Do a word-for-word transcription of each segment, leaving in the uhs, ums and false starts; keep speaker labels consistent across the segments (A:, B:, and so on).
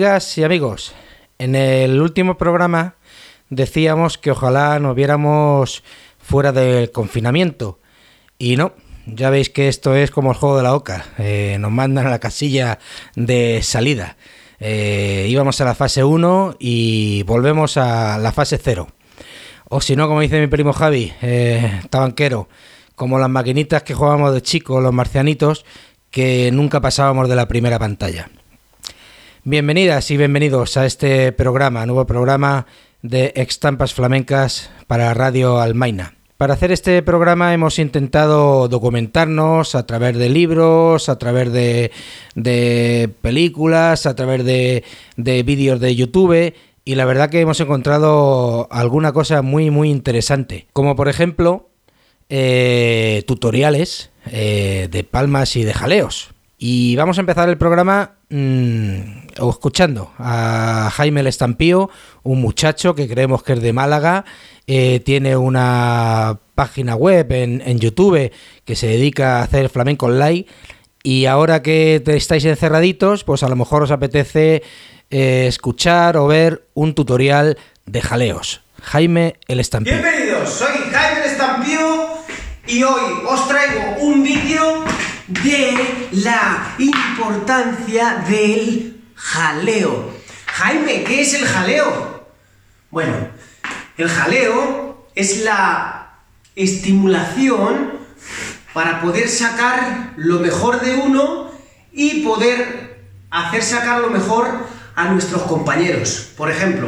A: Amigas y amigos, en el último programa decíamos que ojalá nos viéramos fuera del confinamiento y no, ya veis que esto es como el juego de la oca, eh, nos mandan a la casilla de salida. Eh, íbamos a la fase uno y volvemos a la fase cero. O si no, como dice mi primo Javi, eh, tabanquero, como las maquinitas que jugábamos de chicos, los marcianitos, que nunca pasábamos de la primera pantalla. Bienvenidas y bienvenidos a este programa, nuevo programa de Estampas Flamencas para Radio Almaina. Para hacer este programa hemos intentado documentarnos a través de libros, a través de, de películas, a través de, de vídeos de YouTube, y la verdad que hemos encontrado alguna cosa muy muy interesante, como por ejemplo eh, tutoriales eh, de palmas y de jaleos. Y vamos a empezar el programa mmm, escuchando a Jaime el Estampío, un muchacho que creemos que es de Málaga, eh, tiene una página web en, en YouTube que se dedica a hacer flamenco online, y ahora que estáis encerraditos, pues a lo mejor os apetece eh, escuchar o ver un tutorial de jaleos. Jaime el Estampío.
B: Bienvenidos, soy Jaime el Estampío y hoy os traigo un vídeo de la importancia del jaleo. Jaime, ¿qué es el jaleo? Bueno, el jaleo es la estimulación para poder sacar lo mejor de uno y poder hacer sacar lo mejor a nuestros compañeros. Por ejemplo,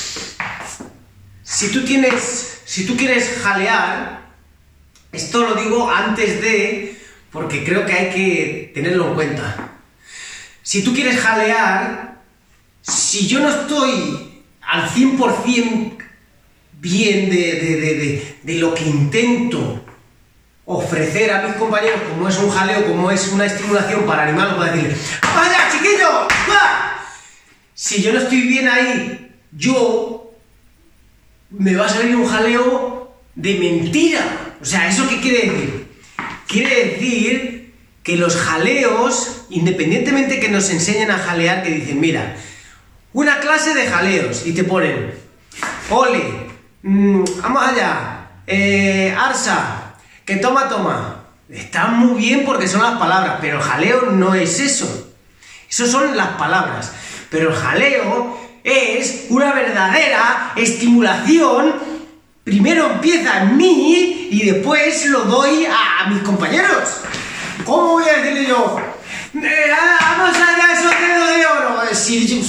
B: si tú tienes, si tú quieres jalear, esto lo digo antes de, porque creo que hay que tenerlo en cuenta. Si tú quieres jalear, si yo no estoy al cien por ciento bien de, de, de, de, de lo que intento ofrecer a mis compañeros, como es un jaleo, como es una estimulación para animarlos, para decirle ¡vaya, chiquillo! ¡Va! Si yo no estoy bien ahí, yo me va a salir un jaleo de mentira. O sea, ¿eso qué quiere decir? Quiere decir que los jaleos, independientemente que nos enseñen a jalear, que dicen, mira, una clase de jaleos, y te ponen, ole, mmm, vamos allá, eh, arsa, que toma, toma. Está muy bien porque son las palabras, pero el jaleo no es eso. Eso son las palabras. Pero el jaleo es una verdadera estimulación. Primero empieza en mí y después lo doy a, a mis compañeros. ¿Cómo voy a decirle yo? Eh, vamos allá, esos dedos de oro. Si yo...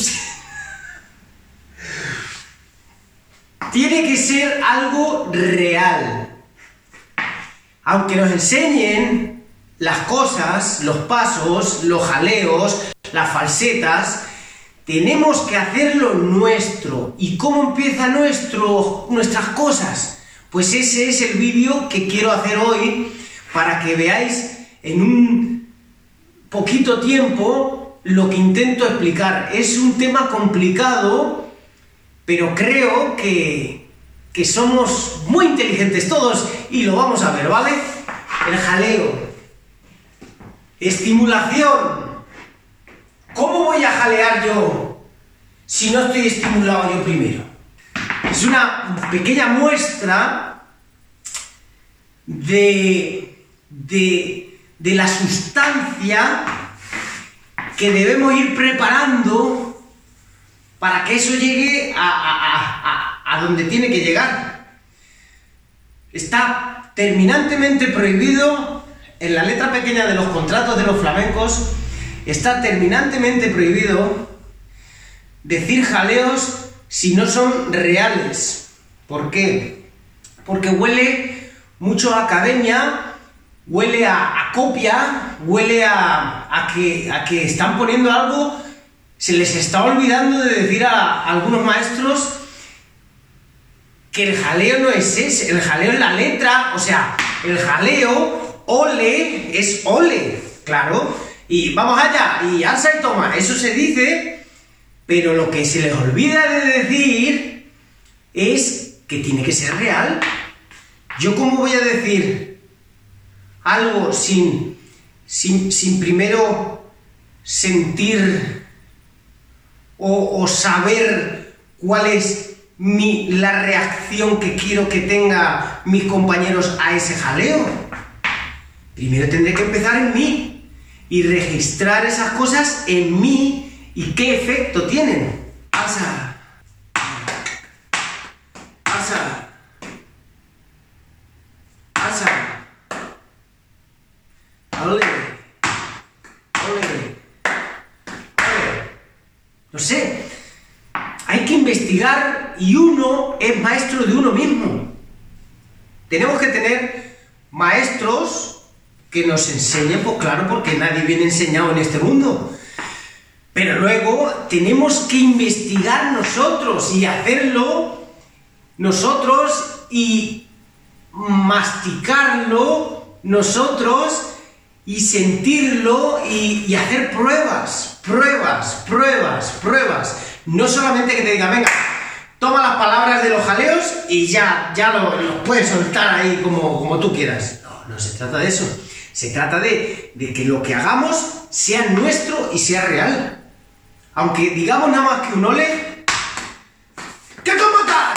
B: Tiene que ser algo real. Aunque nos enseñen las cosas, los pasos, los jaleos, las falsetas, tenemos que hacerlo nuestro. ¿Y cómo empieza nuestro, nuestras cosas? Pues ese es el vídeo que quiero hacer hoy para que veáis en un poquito tiempo lo que intento explicar. Es un tema complicado, pero creo que, que somos muy inteligentes todos y lo vamos a ver, ¿vale? El jaleo. Estimulación. ¿Cómo voy a jalear yo si no estoy estimulado yo primero? Es una pequeña muestra de, de, de la sustancia que debemos ir preparando para que eso llegue a, a, a, a donde tiene que llegar. Está terminantemente prohibido en la letra pequeña de los contratos de los flamencos. Está terminantemente prohibido decir jaleos si no son reales. ¿Por qué? Porque huele mucho a academia, huele a, a copia, huele a, a, que, a que están poniendo algo. Se les está olvidando de decir a, a algunos maestros que el jaleo no es ese, el jaleo es la letra. O sea, el jaleo, ole, es ole, claro. Y vamos allá, y alza y toma, eso se dice, pero lo que se les olvida de decir es que tiene que ser real. ¿Yo cómo voy a decir algo sin, sin, sin primero sentir o, o saber cuál es mi, la reacción que quiero que tenga mis compañeros a ese jaleo. Primero tendré que empezar en mí y registrar esas cosas en mí y qué efecto tienen. Pasa. Pasa. Pasa. Ole. Ole. Ole. No sé. Hay que investigar y uno es maestro de uno mismo. Tenemos que tener maestros que nos enseñen, pues claro, porque nadie viene enseñado en este mundo. Pero luego tenemos que investigar nosotros y hacerlo nosotros y masticarlo nosotros y sentirlo y, y hacer pruebas, pruebas, pruebas, pruebas. No solamente que te diga, venga, toma las palabras de los jaleos y ya, ya lo, lo puedes soltar ahí como, como tú quieras. No, no se trata de eso. Se trata de, de que lo que hagamos sea nuestro y sea real. Aunque digamos nada más que un ole. ¿Qué cómo estás?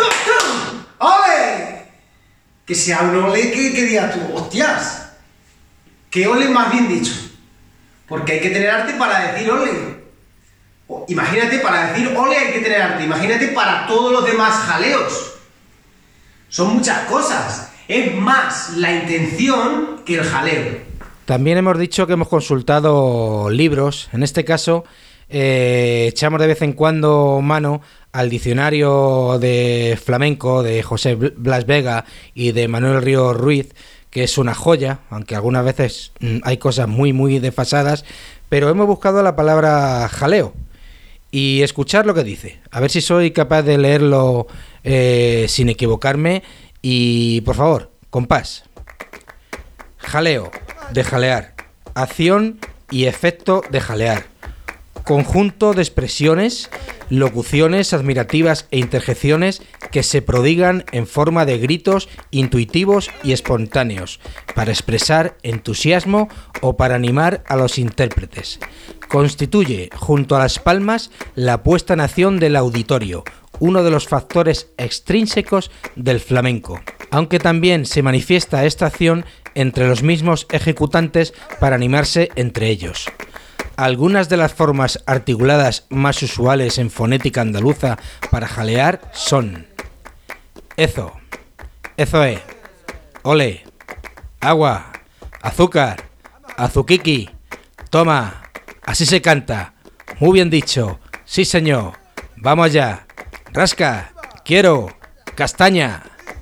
B: ¡Ole! Que sea un ole que, que diga tú, hostias. Que ole más bien dicho. Porque hay que tener arte para decir ole. O, imagínate, para decir ole hay que tener arte. Imagínate para todos los demás jaleos. Son muchas cosas. Es más la intención que el jaleo.
A: También hemos dicho que hemos consultado libros. En este caso, eh, echamos de vez en cuando mano al diccionario de flamenco de José Blas Vega y de Manuel Ríos Ruiz, que es una joya, aunque algunas veces mmm, hay cosas muy, muy desfasadas, pero hemos buscado la palabra jaleo y escuchar lo que dice. A ver si soy capaz de leerlo eh, sin equivocarme. Y, por favor, compás. Jaleo, de jalear. Acción y efecto de jalear. Conjunto de expresiones, locuciones admirativas e interjecciones que se prodigan en forma de gritos intuitivos y espontáneos, para expresar entusiasmo o para animar a los intérpretes. Constituye, junto a las palmas, la puesta en acción del auditorio, uno de los factores extrínsecos del flamenco, aunque también se manifiesta esta acción entre los mismos ejecutantes para animarse entre ellos. Algunas de las formas articuladas más usuales en fonética andaluza para jalear son ezo, ezoe, ole, agua, azúcar, azuquiqui, toma, así se canta, muy bien dicho, sí señor, vamos allá. Rasca, quiero, castaña.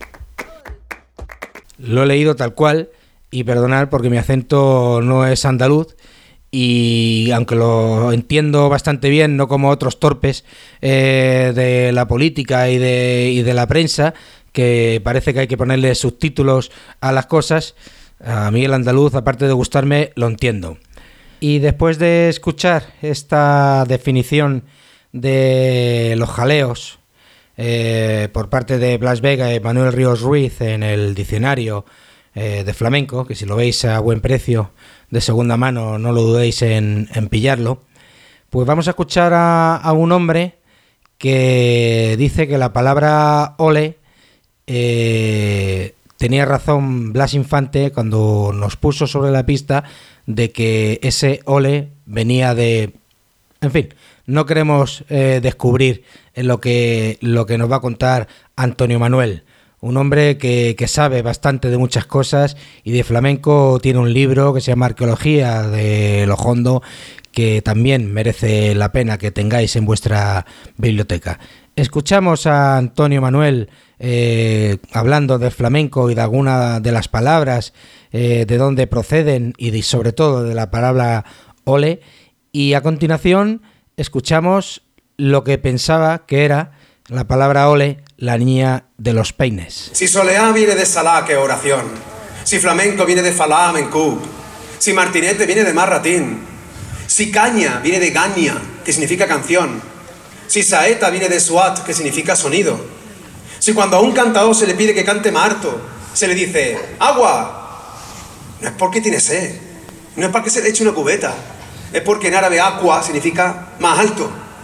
A: Lo he leído tal cual y perdonad porque mi acento no es andaluz y aunque lo entiendo bastante bien, no como otros torpes eh, de la política y de, y de la prensa, que parece que hay que ponerle subtítulos a las cosas, a mí el andaluz, aparte de gustarme, lo entiendo. Y después de escuchar esta definición de los jaleos eh, por parte de Blas Vega y Manuel Ríos Ruiz en el diccionario eh, de flamenco, que si lo veis a buen precio de segunda mano no lo dudéis en, en pillarlo, pues vamos a escuchar a, a un hombre que dice que la palabra ole eh, tenía razón Blas Infante cuando nos puso sobre la pista de que ese ole venía de... En fin, no queremos eh, descubrir lo que, lo que nos va a contar Antonio Manuel, un hombre que, que sabe bastante de muchas cosas y de flamenco tiene un libro que se llama Arqueología de Lo Hondo, que también merece la pena que tengáis en vuestra biblioteca. Escuchamos a Antonio Manuel eh, hablando de flamenco y de alguna de las palabras, eh, de dónde proceden y de, sobre todo de la palabra ole, y a continuación escuchamos lo que pensaba que era la palabra ole, la niña de los peines.
C: Si soleá viene de salá, que oración. Si flamenco viene de falá, mencú. Si martinete viene de marratín. Si caña viene de gaña, que significa canción. Si saeta viene de suat, que significa sonido. Si cuando a un cantador se le pide que cante más alto, se le dice agua, no es porque tiene sed, no es para que se le eche una cubeta, es porque en árabe aqua significa más alto.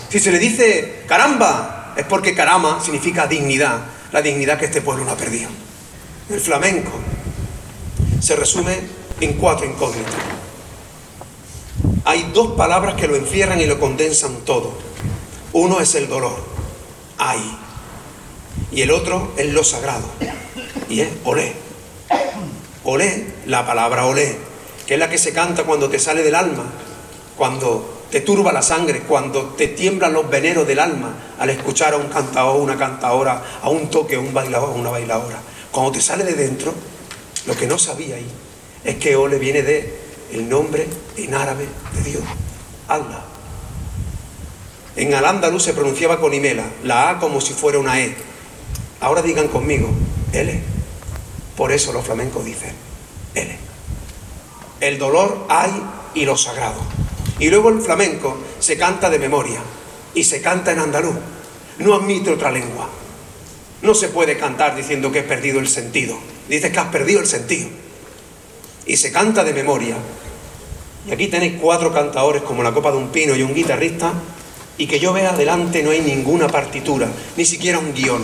C: Si se le dice caramba, es porque carama significa dignidad, la dignidad que este pueblo no ha perdido. El flamenco se resume en cuatro incógnitas. Hay dos palabras que lo encierran y lo condensan todo. Uno es el dolor, ay, y el otro es lo sagrado, y es olé. Olé, la palabra olé, que es la que se canta cuando te sale del alma, cuando te turba la sangre, cuando te tiemblan los veneros del alma al escuchar a un cantador, una cantadora, a un toque, a un bailador, a una bailadora. Cuando te sale de dentro, lo que no sabía ahí es que ole viene de el nombre en árabe de Dios, Allah. En al-ándalus se pronunciaba con imela, la A como si fuera una E. Ahora digan conmigo, L. Por eso los flamencos dicen L. El dolor hay y lo sagrado. Y luego el flamenco se canta de memoria y se canta en andaluz. No admite otra lengua. No se puede cantar diciendo que he perdido el sentido. Dices que has perdido el sentido. Y se canta de memoria. Y aquí tenéis cuatro cantadores como la copa de un pino y un guitarrista, y que yo vea adelante no hay ninguna partitura, ni siquiera un guión.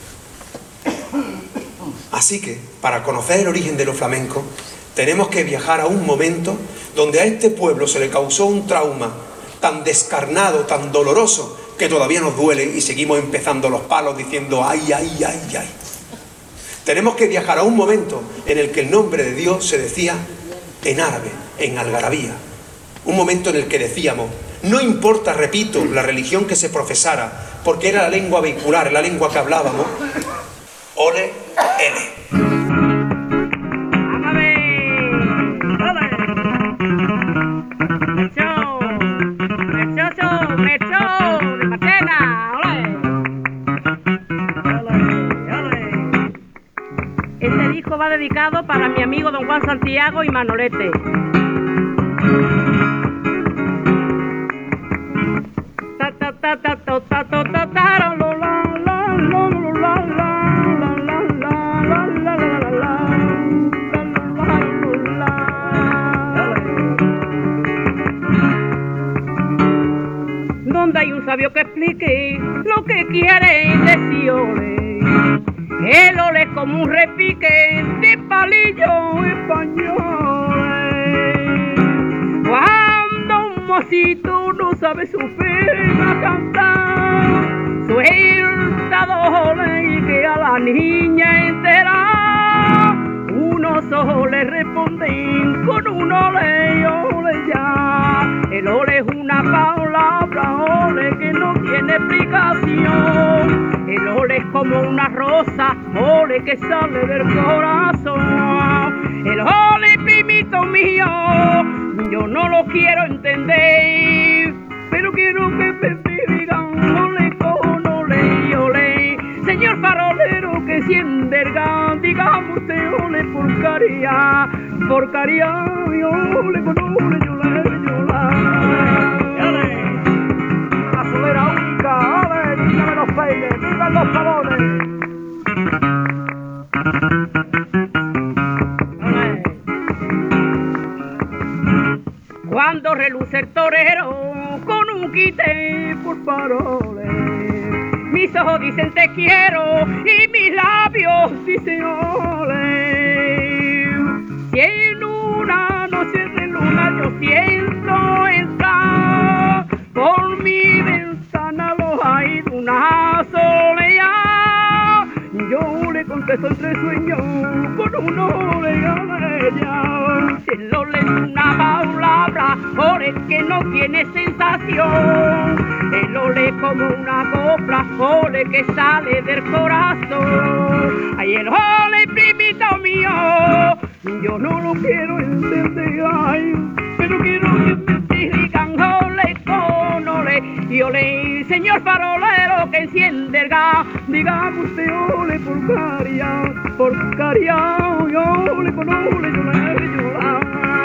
C: Así que, para conocer el origen de los flamencos, tenemos que viajar a un momento donde a este pueblo se le causó un trauma tan descarnado, tan doloroso, que todavía nos duele y seguimos empezando los palos diciendo ay, ay, ay, ay. Tenemos que viajar a un momento en el que el nombre de Dios se decía en árabe, en algarabía. Un momento en el que decíamos, no importa, repito, la religión que se profesara, porque era la lengua vehicular, la lengua que hablábamos, ole, ele.
D: Este disco va dedicado para mi amigo don Juan Santiago y Manolete. Donde hay un sabio que explique lo que quiere decir ole. El ole es como un repique de palillo español. Cuando un mocito no sabe su pena cantar, suelta dos ole y que a la niña entera unos ojos le responden con un ole y ole ya. El ole es una palabra ole que no tiene explicación. El ole es como una rosa, ole que sale del corazón. El ole, primito mío, yo no lo quiero entender, pero quiero que me digan ole con ole y ole. Señor farolero que enciende el gas, digamos usted ole por caridad, por caridad, y ole con ole, yo ole, yo ole. La solera única, ole, dígame los peines, vivan los pavones. Cuando reluce el torero con un quite por faroles, mis ojos dicen te quiero y mis labios dicen ole. Si en una noche de luna yo siento entrar por mi ventana los hay de una soleá, yo le contesto entre sueños con un ole y ole ya. Si el ole es una palabra, ole que no tiene sensación, el ole como una copla, ole que sale del corazón. Ay, el ole, primito mío, yo no lo quiero entender, ay, pero quiero que me digan ole con ole y ole. Señor farolero que enciende el gas, digamos usted ole por caridad, por caridad, y ole con ole, yo ole, yo ole.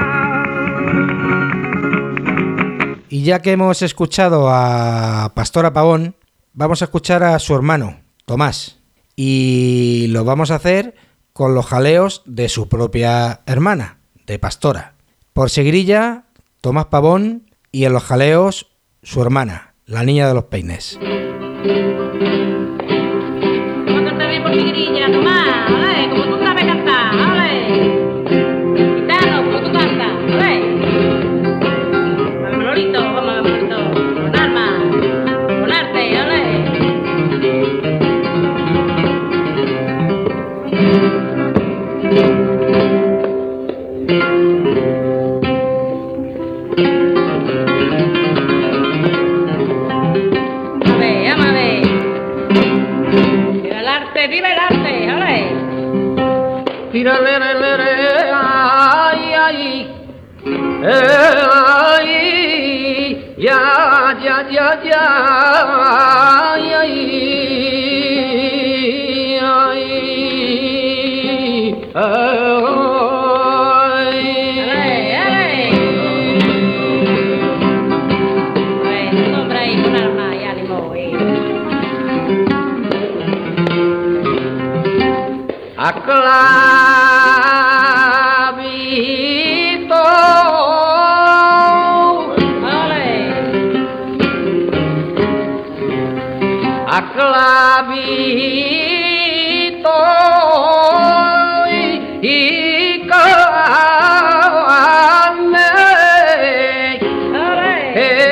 A: Y ya que hemos escuchado a Pastora Pavón, vamos a escuchar a su hermano, Tomás. Y lo vamos a hacer con los jaleos de su propia hermana, de Pastora. Por seguirilla, Tomás Pavón y en los jaleos, su hermana. La niña de los peines.
E: Cántate bien por mi grilla, Tomás, ¿vale? Como tú sabes cantar, ¿vale? Gitano, como tú cantas, ¿vale? Manolito, vamos, Manolito, con alma, con arte, ¿vale? Viva el arte, ¿vale? Tira le le le le ay ay ay ya ya ya ya ay ay ay Clavito, vale, a clavito y, y carne, vale.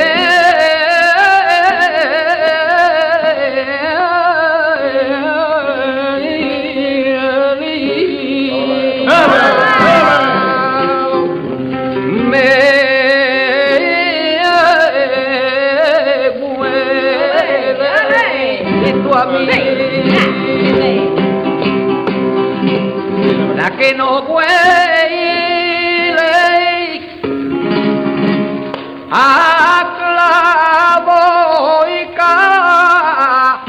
E: La que no huele a clavo y ca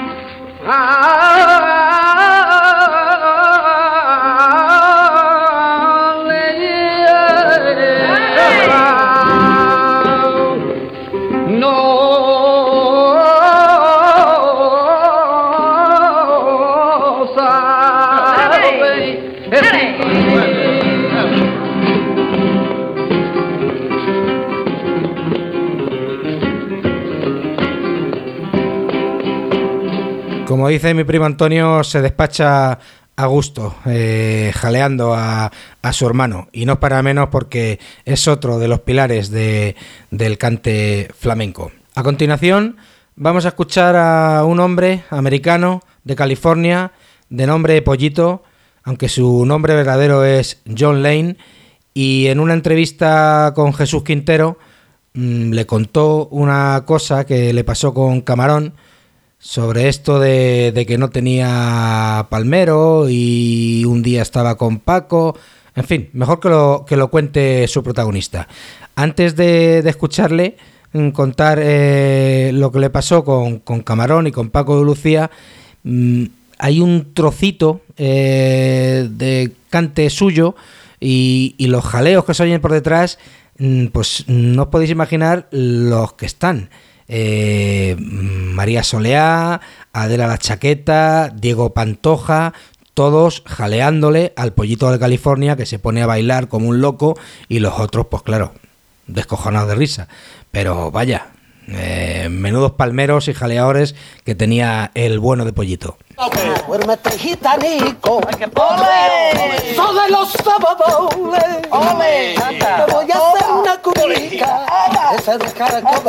A: Como dice mi primo Antonio, se despacha a gusto, eh, jaleando a, a su hermano, y no para menos porque es otro de los pilares de, del cante flamenco. A continuación vamos a escuchar a un hombre americano de California de nombre Pollito, aunque su nombre verdadero es John Lane, y en una entrevista con Jesús Quintero mmm, le contó una cosa que le pasó con Camarón, sobre esto de, de que no tenía palmero y un día estaba con Paco. En fin, mejor que lo, que lo cuente su protagonista. Antes de, de escucharle contar eh, lo que le pasó con, con Camarón y con Paco de Lucía, mmm, hay un trocito eh, de cante suyo y, y los jaleos que se oyen por detrás, mmm, pues no os podéis imaginar los que están. Eh, María Soleá, Adela La Chaqueta, Diego Pantoja, todos jaleándole al Pollito de California, que se pone a bailar como un loco, y los otros, pues claro, descojonados de risa. Pero vaya, eh, menudos palmeros y jaleadores que tenía el bueno de Pollito.
F: Duérmete, gitanico. ¡Ole! Todos los sábados. ¡Ole! Te voy a hacer una cubica. Ese de cara como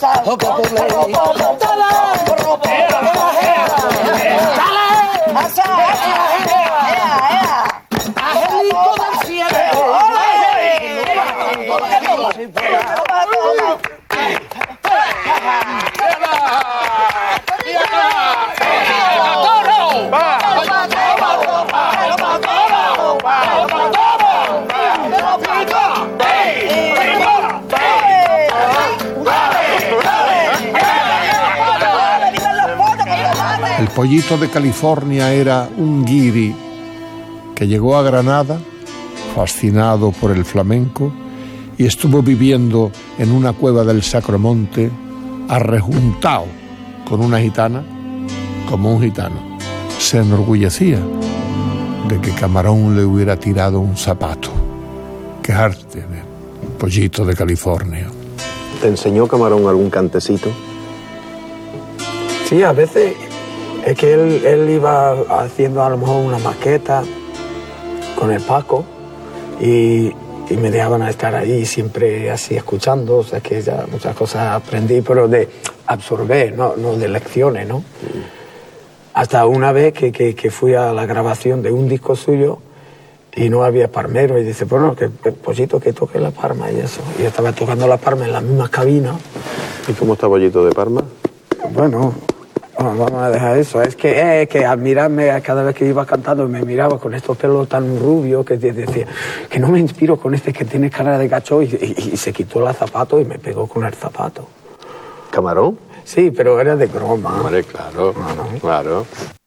F: Angelito del cielo.
G: El Pollito de California era un guiri que llegó a Granada fascinado por el flamenco y estuvo viviendo en una cueva del Sacromonte arrejuntado con una gitana como un gitano. Se enorgullecía de que Camarón le hubiera tirado un zapato. Qué arte de Pollito de California.
H: ¿Te enseñó Camarón algún cantecito? Sí, a veces es que él, él iba haciendo a lo mejor una maqueta con el Paco y, y me dejaban estar ahí siempre así escuchando, o sea que ya muchas cosas aprendí, pero de absorber, no, no de lecciones, ¿no? Hasta una vez que, que, que fui a la grabación de un disco suyo y no había parmero y dice, bueno, que el Pollito que toque la parma y eso. Y yo estaba tocando la parma en la misma cabina.
I: ¿Y cómo está Pollito de Parma?
H: Bueno, vamos a dejar eso. Es que, eh, que al mirarme cada vez que iba cantando me miraba con estos pelos tan rubios que decía que no me inspiro con este que tiene cara de gacho y, y, y se quitó el zapato y me pegó con el zapato.
I: ¿Camarón?
H: Sí, pero era de broma.
I: Hombre, claro, no, no. Claro.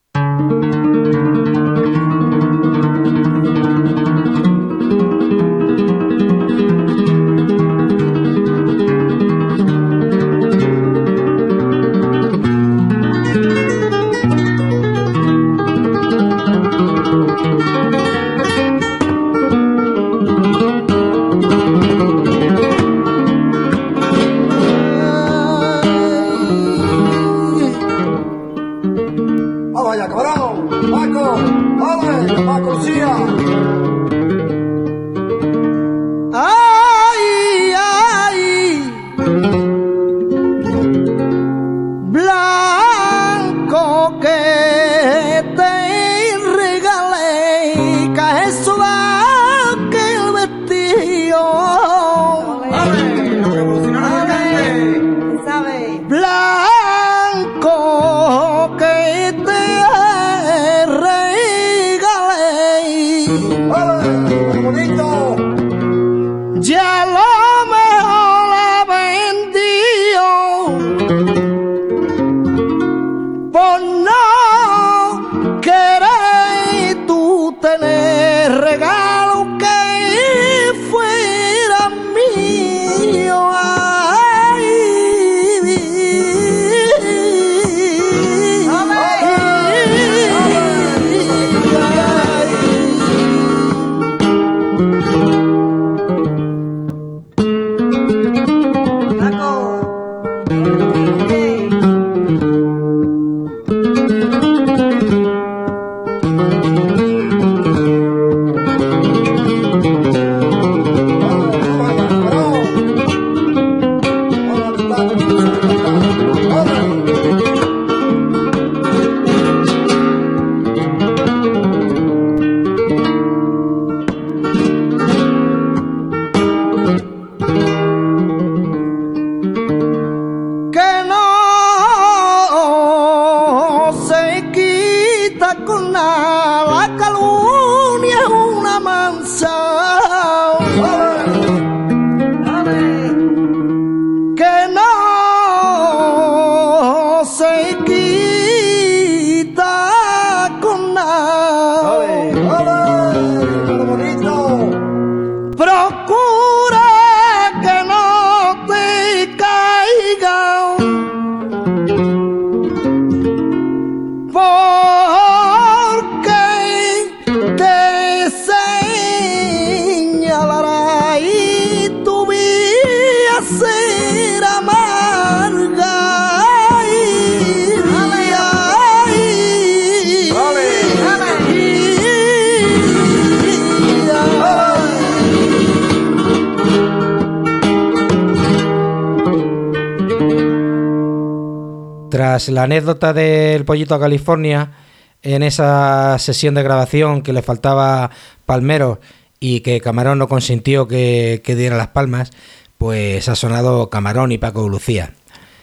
A: Tras la anécdota del Pollito a California, en esa sesión de grabación que le faltaba palmero y que Camarón no consintió que, que diera las palmas, pues ha sonado Camarón y Paco Lucía.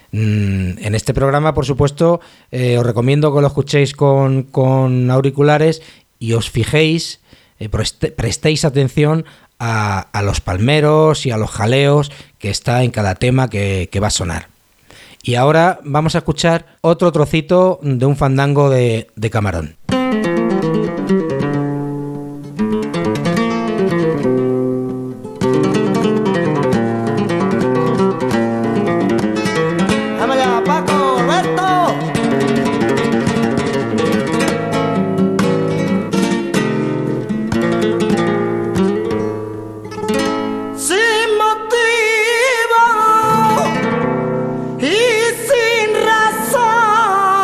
A: Mm, en este programa, por supuesto, eh, os recomiendo que lo escuchéis con, con auriculares y os fijéis, eh, preste, prestéis atención a, a los palmeros y a los jaleos que está en cada tema que, que va a sonar. Y ahora vamos a escuchar otro trocito de un fandango de, de Camarón.
F: Y sin razón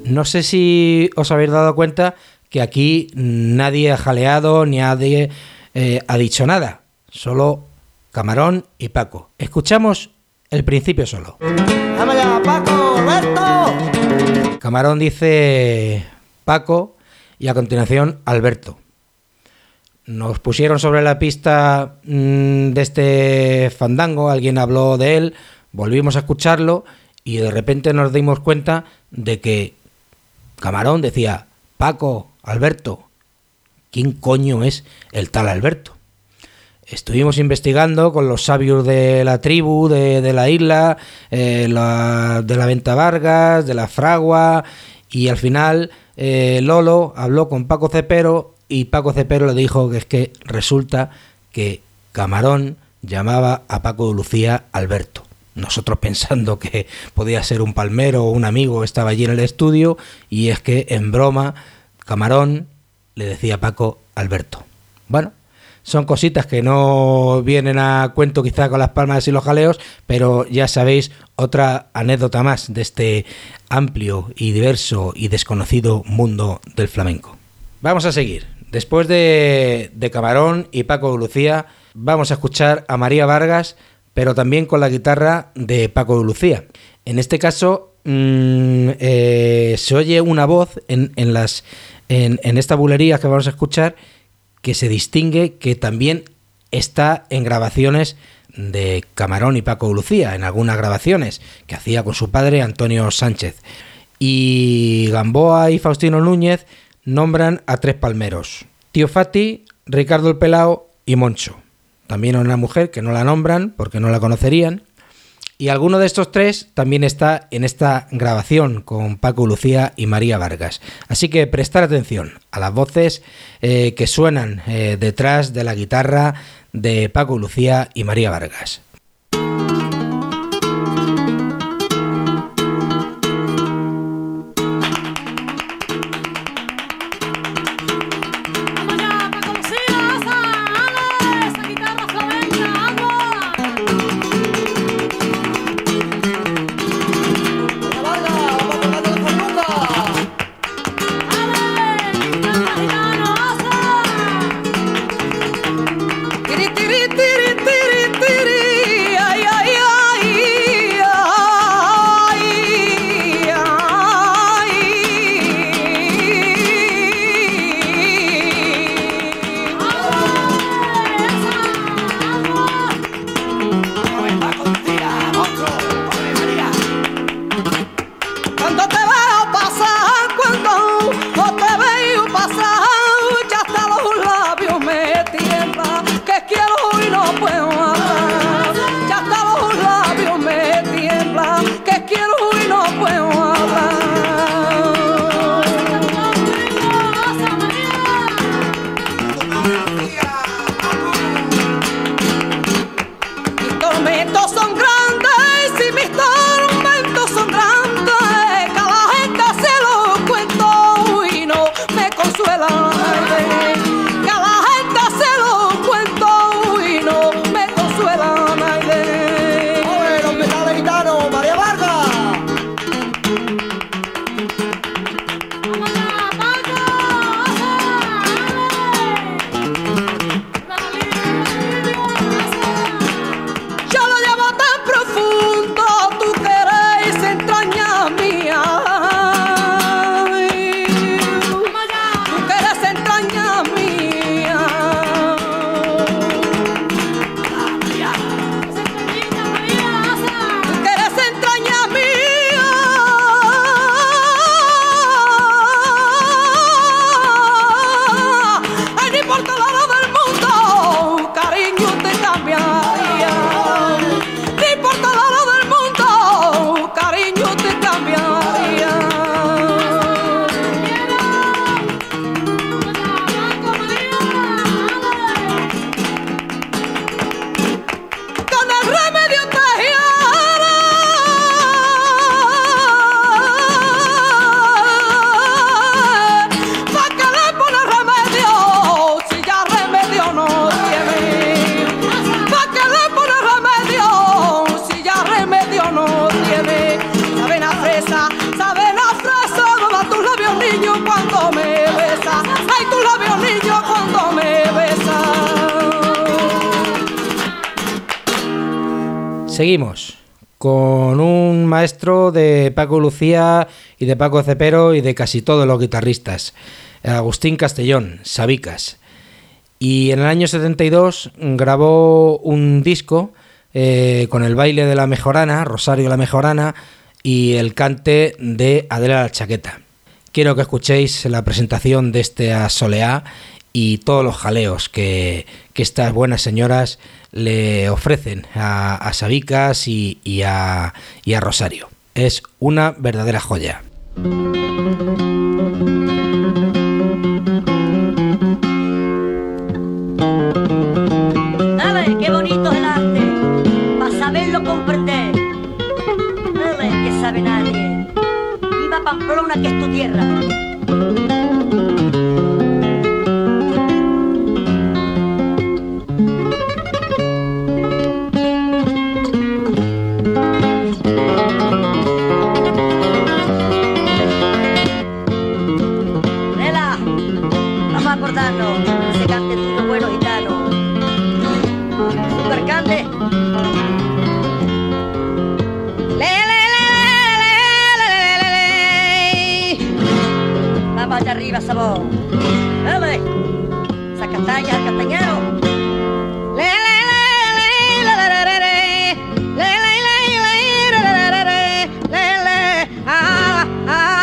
A: no sé si os habéis dado cuenta que aquí nadie ha jaleado ni nadie eh, ha dicho nada, solo Camarón y Paco. Escuchamos el principio solo.
F: ¡Dame ya, Paco, Alberto!
A: Camarón dice Paco y a continuación Alberto. Nos pusieron sobre la pista mmm, de este fandango, alguien habló de él, volvimos a escucharlo y de repente nos dimos cuenta de que Camarón decía Paco, Alberto. ¿Quién coño es el tal Alberto? Estuvimos investigando con los sabios de la tribu, de, de la isla, eh, la, de la Venta Vargas, de la Fragua, y al final eh, Lolo habló con Paco Cepero y Paco Cepero le dijo que es que resulta que Camarón llamaba a Paco de Lucía Alberto. Nosotros pensando que podía ser un palmero o un amigo que estaba allí en el estudio, y es que en broma Camarón le decía a Paco Alberto. Bueno, son cositas que no vienen a cuento quizá con las palmas y los jaleos, pero ya sabéis, otra anécdota más de este amplio y diverso y desconocido mundo del flamenco. Vamos a seguir. Después de, de Camarón y Paco de Lucía, vamos a escuchar a María Vargas, pero también con la guitarra de Paco de Lucía. En este caso, mmm, eh, se oye una voz en, en, las, en, en esta bulería que vamos a escuchar, que se distingue que también está en grabaciones de Camarón y Paco de Lucía, en algunas grabaciones que hacía con su padre Antonio Sánchez. Y Gamboa y Faustino Núñez nombran a tres palmeros: Tío Fati, Ricardo el Pelao y Moncho. También a una mujer que no la nombran porque no la conocerían. Y alguno de estos tres también está en esta grabación con Paco Lucía y María Vargas. Así que prestar atención a las voces eh, que suenan eh, detrás de la guitarra de Paco Lucía y María Vargas.
F: Son grandes y mis tormentos son grandes,
A: Seguimos con un maestro de Paco Lucía y de Paco Cepero y de casi todos los guitarristas, Agustín Castellón, Sabicas. Y en el año setenta y dos grabó un disco eh, con el baile de la Mejorana, Rosario la Mejorana, y el cante de Adela la Chaqueta. Quiero que escuchéis la presentación de este a Soleá y todos los jaleos que, que estas buenas señoras le ofrecen a, a Sabicas y, y, a, y a Rosario. Es una verdadera joya.
J: ¡Ale, qué bonito es el arte! Para saberlo comprender. ¡Ale, que sabe nadie! ¡Viva Pamplona, que es tu tierra! Ese cante tuyo bueno gitano, super cante. Le, le, le, le, le, le, le. Vamos allá arriba, sabor. Dale, esa castaña al castañero. Le, le, le, le, le, le, le, le. Le, le, le, le, le, le, le, le, le. Ah, ah.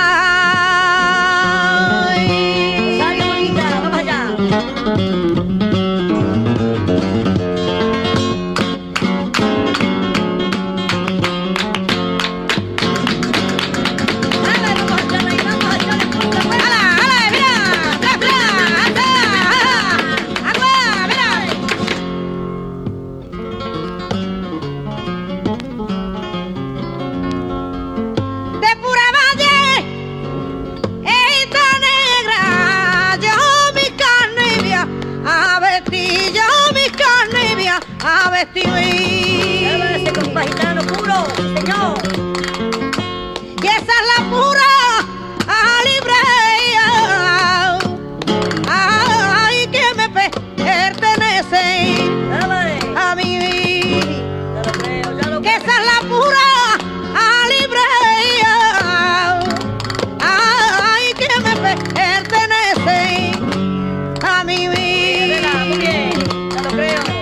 J: A vestir ese compa gitano puro, señor. Y esa es la pura alegría, ay, que me pertenece a mí. Ya lo creo, ya lo creo. Que esa es la pura alegría, ay, que me pertenece a mí. Muy bien, ya lo creo.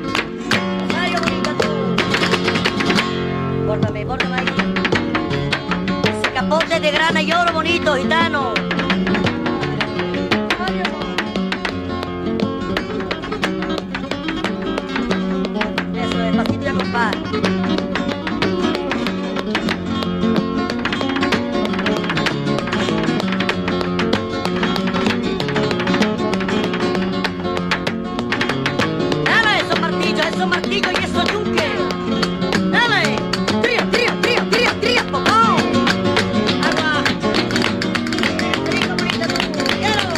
J: Bórdame, bórdame ahí. Ese capote de grana y oro bonito, gitano. Eso, despacito ya, compadre. Dale, esos martillos, esos martillos y esos yunques. Dale. Tria, tria, tria, tria, tria, popó. Agua. Rico, bonito, quiero.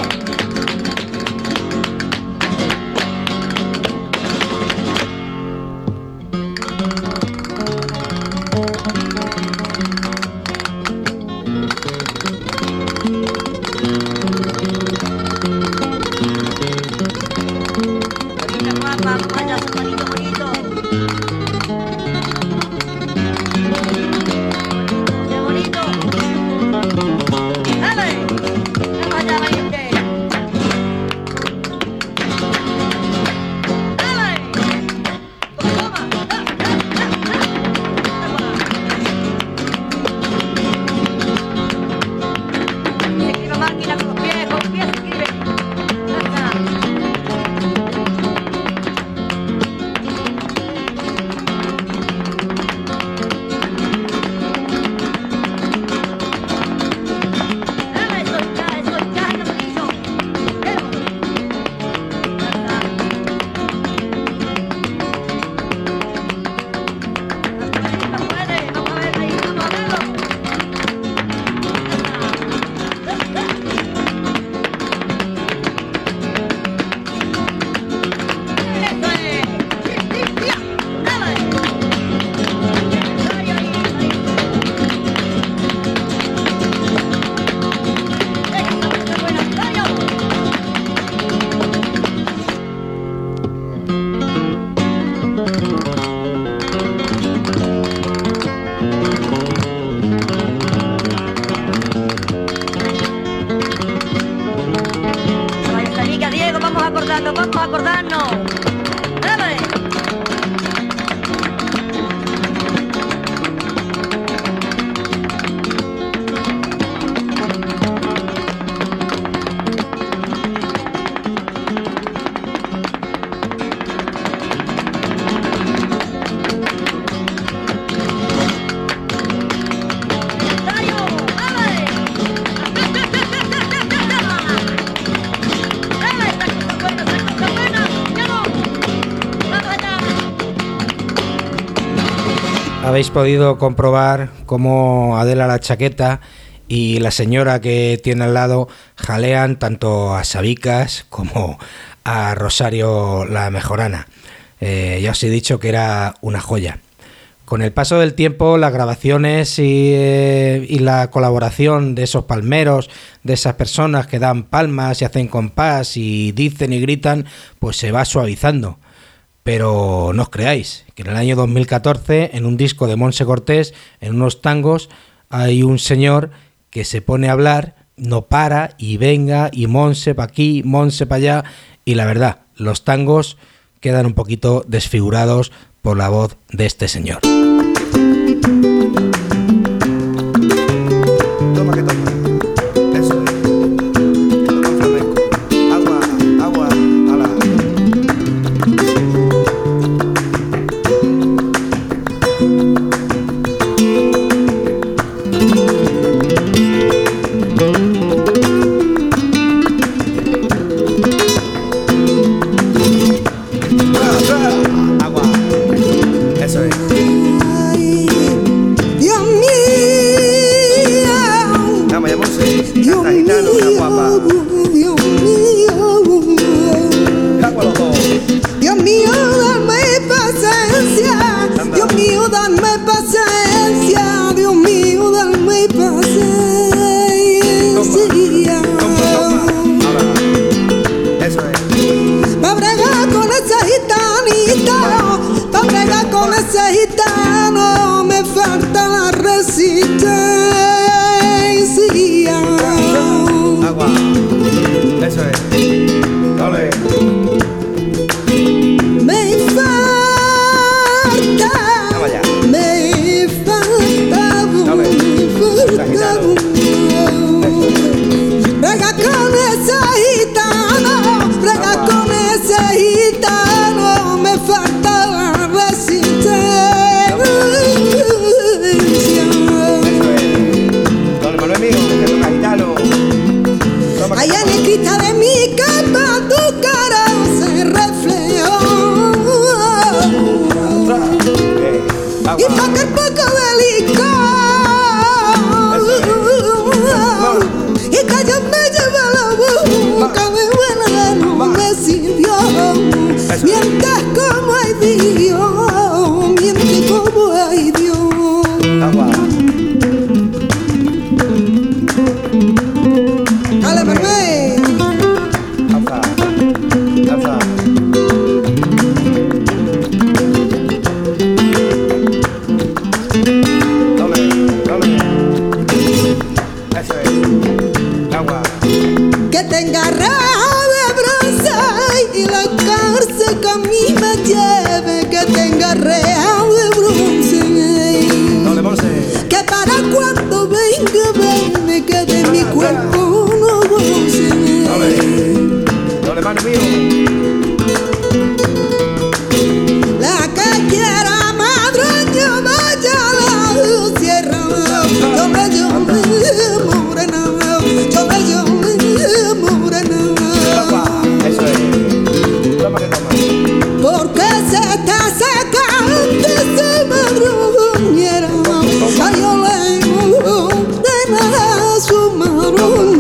A: Habéis podido comprobar cómo Adela la Chaqueta y la señora que tiene al lado jalean tanto a Sabicas como a Rosario la Mejorana. Eh, ya os he dicho que era una joya. Con el paso del tiempo, las grabaciones y, eh, y la colaboración de esos palmeros, de esas personas que dan palmas y hacen compás y dicen y gritan, pues se va suavizando. Pero no os creáis, que en el año dos mil catorce, en un disco de Monse Cortés, en unos tangos, hay un señor que se pone a hablar, no para, y venga, y Monse pa' aquí, Monse pa' allá, y la verdad, los tangos quedan un poquito desfigurados por la voz de este señor.
K: Toma que toma. Eso es. Toma flamenco. Agua, agua, ala. Agua. Eso es.
L: Dios mío,
K: Vamos, ya Monse. Canta gitano, una guapa.
L: Dios mío,
K: Agua los dos.
L: Dios mío, dame paciencia. Dios mío, dame paciencia. Dios mío, dame paciencia.
K: Eso es.
L: Pa' bregar con ese gitanito, pa' bregar con ese gitano, me falta la resistencia.
K: Agua. Eso es. Dale.
L: Me falta,
K: Vamos allá.
L: me falta,
K: Dale.
L: me falta. Brega con ese gitano, brega con ese gitano, me falta la resistencia.
K: Don Manuel mío, que toca gitano. Toma que
L: Allá en el cristal de mi cama tu cara se reflejó.
K: Eh,
L: Y
K: agua.
L: pa' que el poco de licor y que yo me lleve la boca de buena no me sirvió. Mientes como hay Dios, mientes como hay Dios.
K: Agua.
L: Dale, bebé.
K: Alza. Alza. Dale, dale. Eso es. Agua.
L: Que tenga reja de bronce y la cárcel que a mí me lleve. Que tenga reja de bronce.
K: Dale, Monse.
L: Que para cuando venga a verme que de mi cuerpo no goce.
K: Dale. Dale, mano mío.
L: La que quiera madroño vaya a la sierra. Yo me lloré morena, yo me lloré morena.
K: Agua. Eso es. Toma que toma.
L: Porque se está secando esa madroñera. Ay, yo le de nada su madroñera.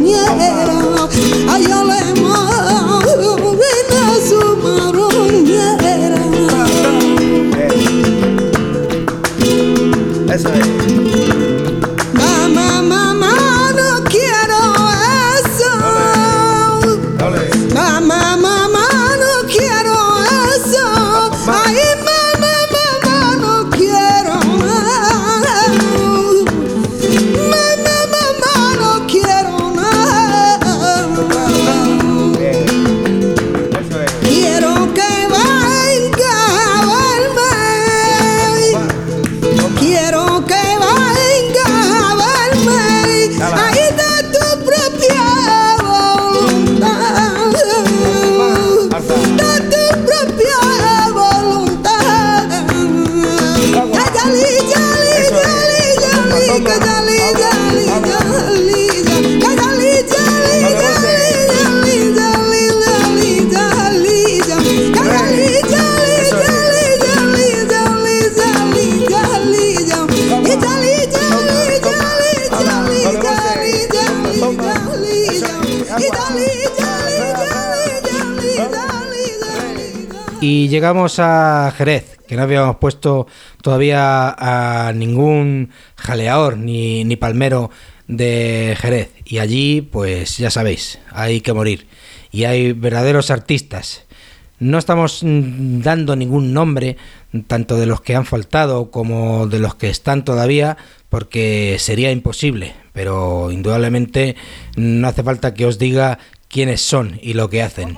A: Y llegamos a Jerez, que no habíamos puesto todavía a ningún jaleador ni, ni palmero de Jerez. Y allí, pues ya sabéis, hay que morir. Y hay verdaderos artistas. No estamos dando ningún nombre, tanto de los que han faltado como de los que están todavía, porque sería imposible. Pero indudablemente no hace falta que os diga quiénes son y lo que hacen.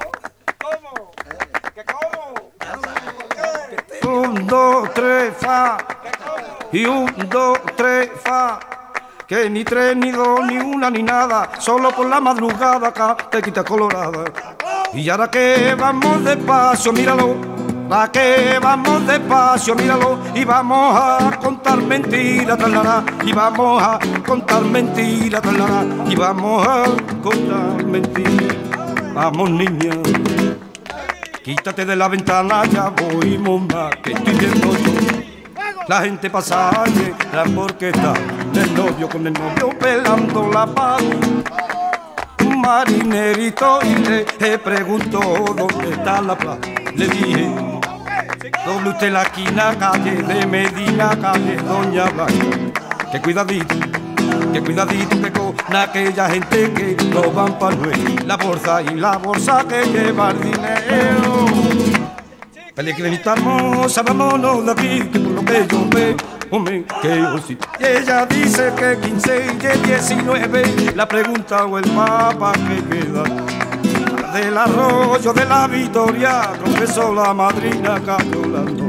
M: Un, dos, tres, fa. Y un, dos, tres, fa. Que ni tres, ni dos, ni una, ni nada. Solo por la madrugada acá te quita colorada. Y ahora que vamos despacio, míralo. La que vamos despacio, míralo. Y vamos a contar mentiras, tralará. Y vamos a contar mentiras, tralará. Y vamos a contar mentiras. Vamos, niña. Quítate de la ventana, ya voy, mamá, que estoy viendo yo. La gente pasa negra porque está el novio con el novio pelando la paz. Un marinerito y le, le preguntó dónde está la plaza. Le dije, doble usted la esquina, calle de Medina, calle Doña Blanca. Que cuidadito, que cuidadito que con aquella gente que roban pa' nueve. La bolsa y la bolsa que lleva el dinero. Pelegrinita hermosa, vámonos de aquí, que por lo que yo veo, hombre, que yo sí. Y ella dice que quince y el diecinueve, la pregunta o el mapa que queda. Del arroyo de la Victoria, confesó la madrina Cayolando.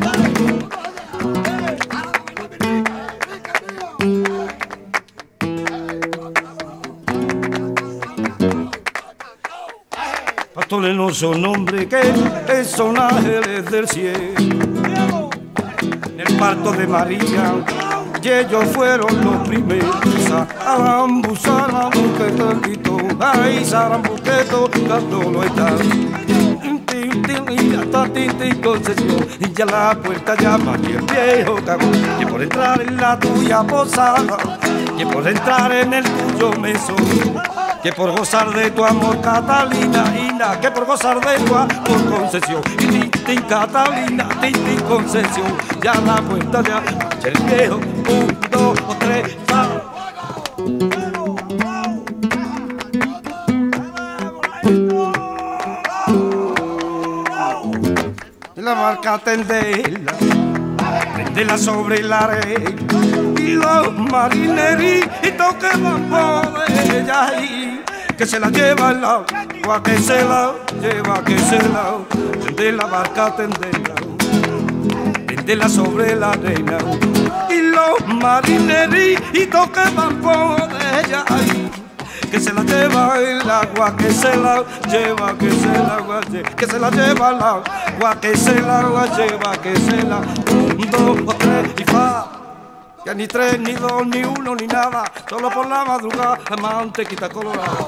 M: Pastores no son hombres que son ángeles del cielo. En el parto de María, y ellos fueron los primeros. Sarambu, sarambu, que tantito, ay, sarambu, que tocando lo está. Y hasta tinti concesión, y ya la puerta llama y el viejo cagón. Y por entrar en la tuya posada, y por entrar en el tuyo mesón. Que por gozar de tu amor, Catalina, Ina, que por gozar de tu amor, concesión. Y Tintín, Catalina, Tintín, concesión. Ya la puerta ya, el viejo, un, dos, tres, va. La barca tendela, tendela sobre la arena. Y los marineritos que van por ella ahí, que se la lleva el agua, que se la lleva, que se la tende la barca, tendela, tendela sobre la arena. Y los marineritos que van por ella ahí, que se la lleva el agua, que se la lleva, que se la agua, que se la lleva el agua, que se la agua lleva, que se la un, dos, tres y fa. Que ni tres, ni dos, ni uno, ni nada, solo por la madrugada, la mantequita colorada.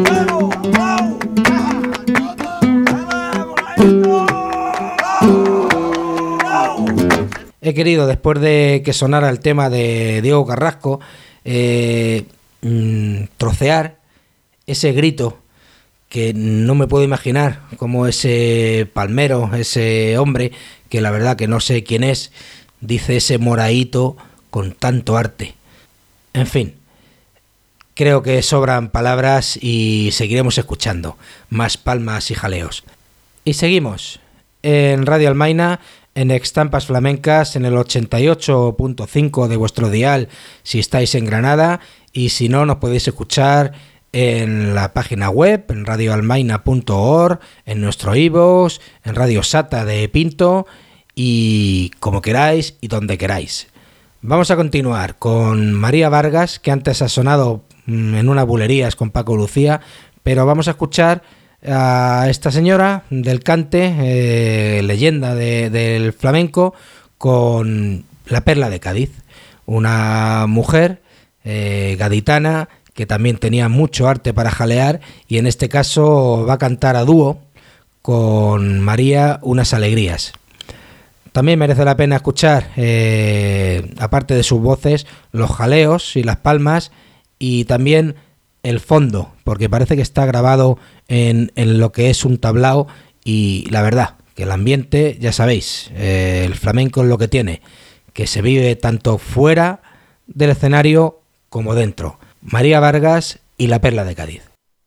A: He querido, después de que sonara el tema de Diego Carrasco, eh, mmm, trocear ese grito que no me puedo imaginar como ese palmero, ese hombre, que la verdad que no sé quién es, dice ese moraíto con tanto arte. En fin, creo que sobran palabras y seguiremos escuchando más palmas y jaleos. Y seguimos en Radio Almaina, en Estampas Flamencas, en el ochenta y ocho punto cinco de vuestro dial si estáis en Granada, y si no, nos podéis escuchar en la página web, en radio almaina punto org, en nuestro iVoox, en Radio Sata de Pinto, y como queráis y donde queráis. Vamos a continuar con María Vargas, que antes ha sonado en una bulerías con Paco Lucía, pero vamos a escuchar a esta señora del cante, eh, leyenda de, del flamenco, con La Perla de Cádiz, una mujer eh, gaditana que también tenía mucho arte para jalear, y en este caso va a cantar a dúo con María Unas Alegrías. También merece la pena escuchar, eh, aparte de sus voces, los jaleos y las palmas, y también el fondo, porque parece que está grabado en, en lo que es un tablao, y la verdad que el ambiente, ya sabéis, eh, el flamenco es lo que tiene, que se vive tanto fuera del escenario como dentro. María Vargas y La Perla de Cádiz.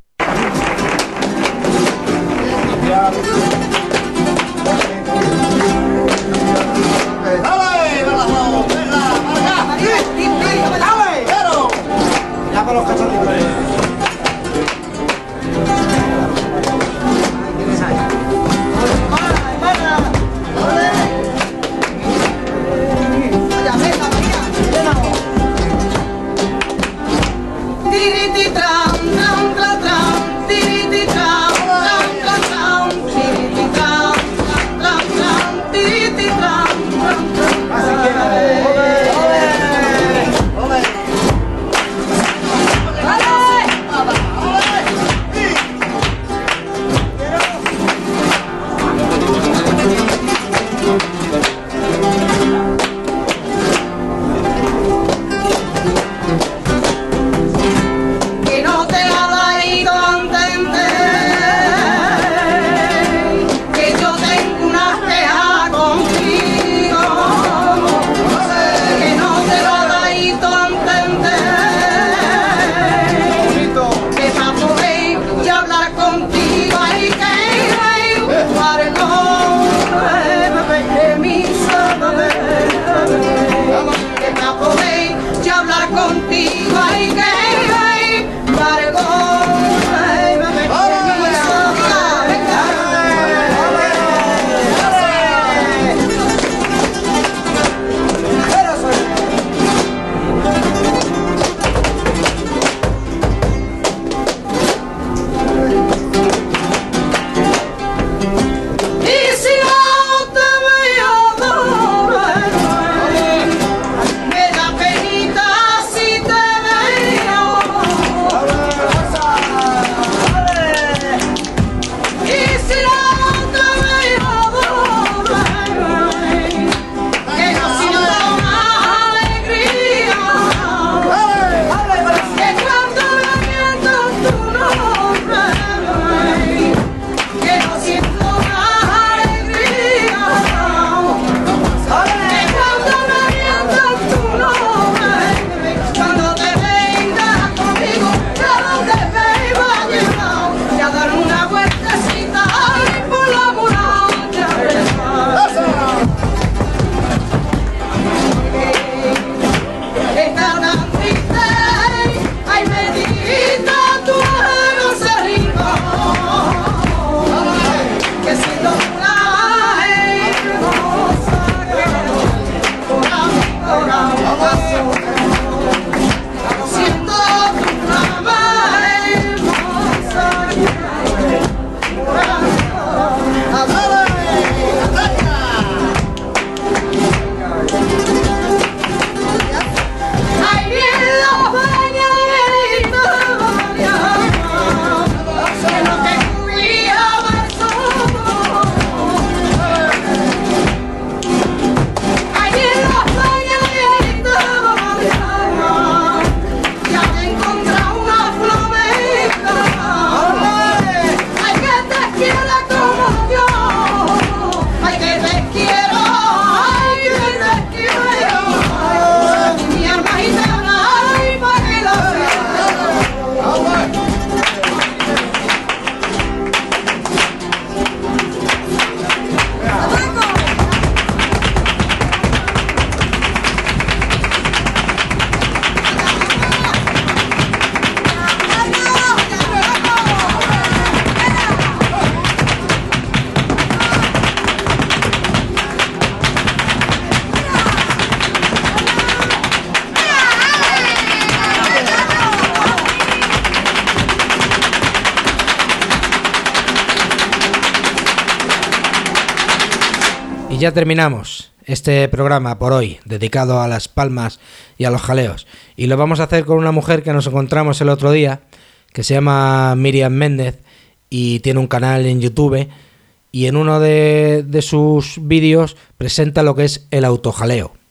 K: Ya con los cachorritos.
A: Ya terminamos este programa por hoy, dedicado a las palmas y a los jaleos. Y lo vamos a hacer con una mujer que nos encontramos el otro día, que se llama Miriam Méndez y tiene un canal en YouTube. Y en uno de, de sus vídeos presenta lo que es el autojaleo.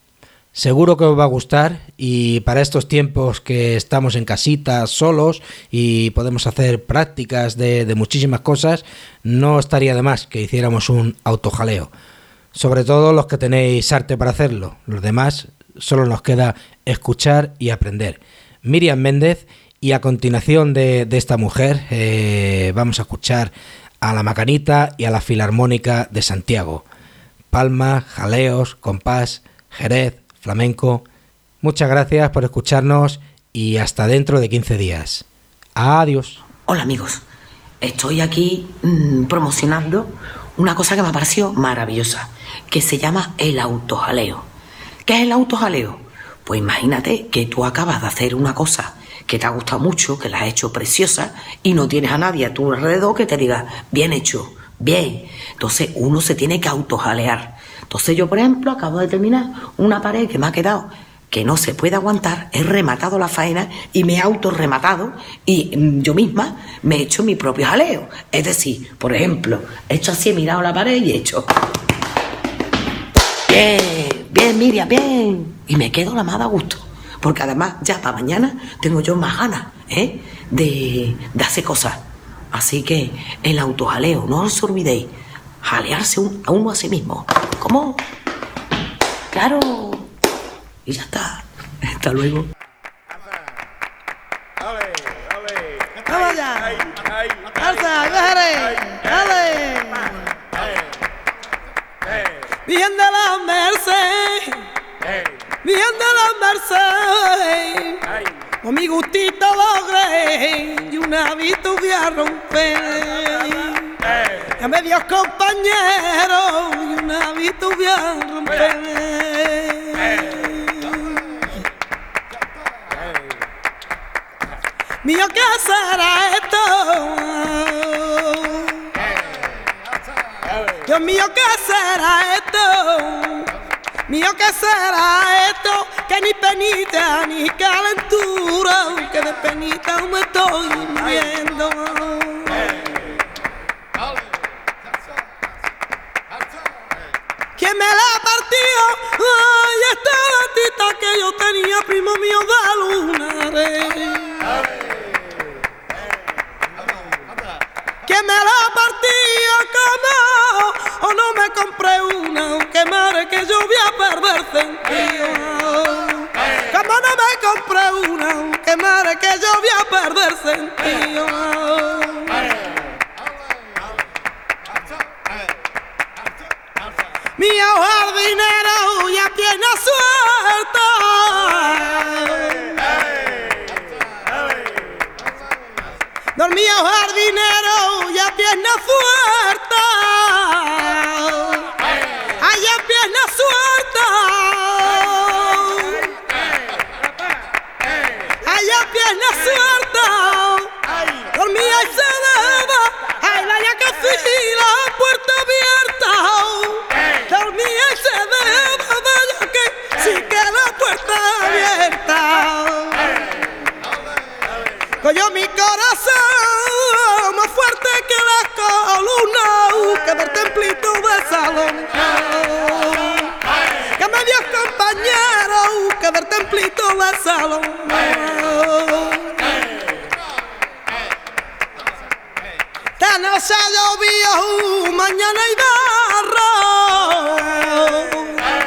A: Seguro que os va a gustar, y para estos tiempos que estamos en casita solos y podemos hacer prácticas de, de muchísimas cosas, no estaría de más que hiciéramos un autojaleo. Sobre todo los que tenéis arte para hacerlo. Los demás solo nos queda escuchar y aprender. Miriam Méndez, y a continuación de, de esta mujer eh, vamos a escuchar a la Macanita y a la Filarmónica de Santiago. Palma, jaleos, compás, jerez, flamenco. Muchas gracias por escucharnos y hasta dentro de quince días. Adiós.
N: Hola amigos, estoy aquí mmm, promocionando una cosa que me pareció maravillosa, que se llama el autojaleo. ¿Qué es el autojaleo? Pues imagínate que tú acabas de hacer una cosa que te ha gustado mucho, que la has hecho preciosa y no tienes a nadie a tu alrededor que te diga, bien hecho, bien. Entonces uno se tiene que autojalear. Entonces yo, por ejemplo, acabo de terminar una pared que me ha quedado que no se puede aguantar, he rematado la faena y me he autorrematado y yo misma me he hecho mi propio jaleo. Es decir, por ejemplo, he hecho así, he mirado la pared y he hecho... Bien, bien Miriam, bien. Y me quedo la más a gusto. Porque además ya para mañana tengo yo más ganas ¿eh? de, de hacer cosas. Así que el autojaleo, no os olvidéis, jalearse un, a uno a sí mismo. ¿Cómo? Claro. Y ya está. Hasta luego.
F: ¡Vamos ya! ¡Alza, cógere! ¡Dale! Bien de la Merced, bien de la Merced, con mi gustito logré y una vitu voy a romper. A medios compañeros y una vitu voy a romper. Mío, ¿qué será esto? Dios mío, ¿qué será esto? Mío, ¿qué será esto? Que ni penita ni calentura, que de penita me estoy muriendo. ¿Quién me la partió? Ay, esta latita que yo tenía, primo mío de lunares. ¿Quién me la partía, cama? O no me compré una, aunque madre que yo voy a perder sentido. Como no me compré una, aunque madre que yo voy a perder sentido. Mi jardinero ya tiene suerte. Dormía jardinero ya tiene suerte. Allá tiene suerte. Allá tiene suerte. Dormía y se deba. Ay, vaya que sí, la puerta abierta. Dormía y se deba. Vaya que sí que la puerta abierta. Coño, mi corazón más fuerte que la columna, que del templito de salón. Que me dio compañero, que del templito de salón. Esta noche llovió, mañana hay barro.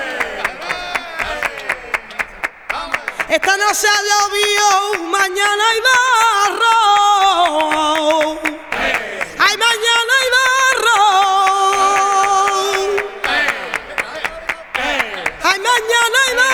F: Esta noche llovió, mañana hay barro. Ay, mañana hay barro. Ay, mañana hay barro.